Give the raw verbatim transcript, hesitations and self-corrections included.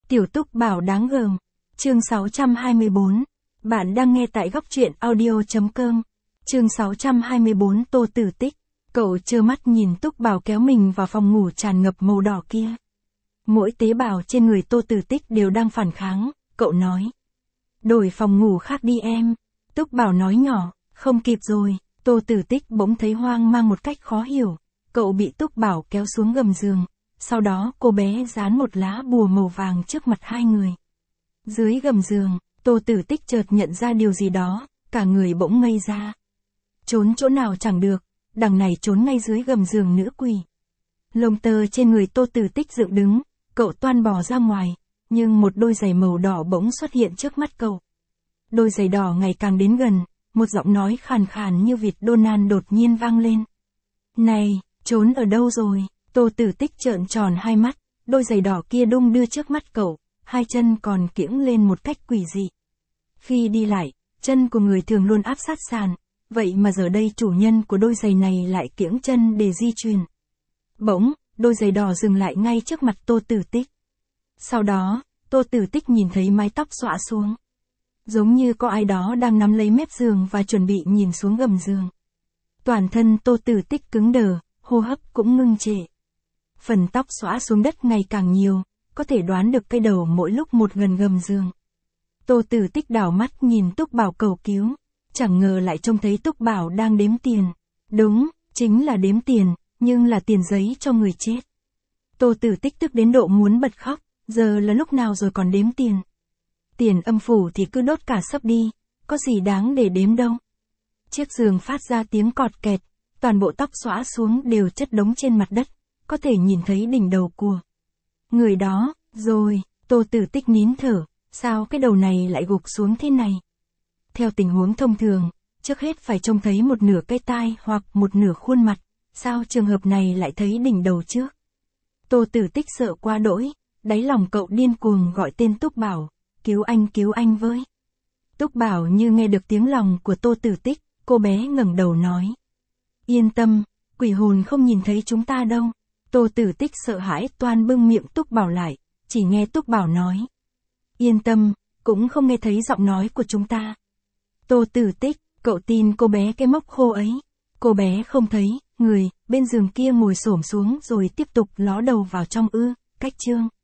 Tiểu Túc Bảo đáng gờm. Chương sáu trăm hai mươi bốn. Bạn đang nghe tại góc truyện audio.com. Chương sáu trăm hai mươi bốn Tô Tử Tích. Cậu trơ mắt nhìn Túc Bảo kéo mình vào phòng ngủ tràn ngập màu đỏ kia. Mỗi tế bào trên người Tô Tử Tích đều đang phản kháng, cậu nói. Đổi phòng ngủ khác đi em. Túc Bảo nói nhỏ, không kịp rồi. Tô Tử Tích bỗng thấy hoang mang một cách khó hiểu. Cậu bị Túc Bảo kéo xuống gầm giường. Sau đó cô bé dán một lá bùa màu vàng trước mặt hai người. Dưới gầm giường, Tô Tử Tích chợt nhận ra điều gì đó, cả người bỗng ngây ra. Trốn chỗ nào chẳng được, đằng này trốn ngay dưới gầm giường nữ quỷ. Lông tơ trên người Tô Tử Tích dựng đứng, cậu toan bò ra ngoài, nhưng một đôi giày màu đỏ bỗng xuất hiện trước mắt cậu. Đôi giày đỏ ngày càng đến gần, một giọng nói khàn khàn như vịt Donald đột nhiên vang lên. Này, trốn ở đâu rồi? Tô Tử Tích trợn tròn hai mắt, đôi giày đỏ kia đung đưa trước mắt cậu, hai chân còn kiễng lên một cách quỷ dị. Khi đi lại, chân của người thường luôn áp sát sàn, vậy mà giờ đây chủ nhân của đôi giày này lại kiễng chân để di chuyển. Bỗng, đôi giày đỏ dừng lại ngay trước mặt Tô Tử Tích. Sau đó, Tô Tử Tích nhìn thấy mái tóc xõa xuống. Giống như có ai đó đang nắm lấy mép giường và chuẩn bị nhìn xuống gầm giường. Toàn thân Tô Tử Tích cứng đờ, hô hấp cũng ngưng trệ. Phần tóc xõa xuống đất ngày càng nhiều, có thể đoán được cái đầu mỗi lúc một gần gầm giường. Tô Tử Tích đảo mắt nhìn Túc Bảo cầu cứu, chẳng ngờ lại trông thấy Túc Bảo đang đếm tiền. Đúng, chính là đếm tiền, nhưng là tiền giấy cho người chết. Tô Tử Tích tức đến độ muốn bật khóc, giờ là lúc nào rồi còn đếm tiền. Tiền âm phủ thì cứ đốt cả sấp đi, có gì đáng để đếm đâu. Chiếc giường phát ra tiếng cọt kẹt, toàn bộ tóc xõa xuống đều chất đống trên mặt đất, có thể nhìn thấy đỉnh đầu của người đó. Rồi, Tô Tử Tích nín thở, sao cái đầu này lại gục xuống thế này? Theo tình huống thông thường, trước hết phải trông thấy một nửa cái tai hoặc một nửa khuôn mặt, sao trường hợp này lại thấy đỉnh đầu trước? Tô Tử Tích sợ quá đỗi, đáy lòng cậu điên cuồng gọi tên Túc Bảo, cứu anh cứu anh với. Túc Bảo như nghe được tiếng lòng của Tô Tử Tích, cô bé ngẩng đầu nói. Yên tâm, quỷ hồn không nhìn thấy chúng ta đâu. Tô Tử Tích sợ hãi toan bưng miệng Túc Bảo lại, chỉ nghe Túc Bảo nói. Yên tâm, cũng không nghe thấy giọng nói của chúng ta. Tô Tử Tích, cậu tin cô bé cái mốc khô ấy. Cô bé không thấy, người, bên giường kia ngồi xổm xuống rồi tiếp tục ló đầu vào trong ư, cách chương.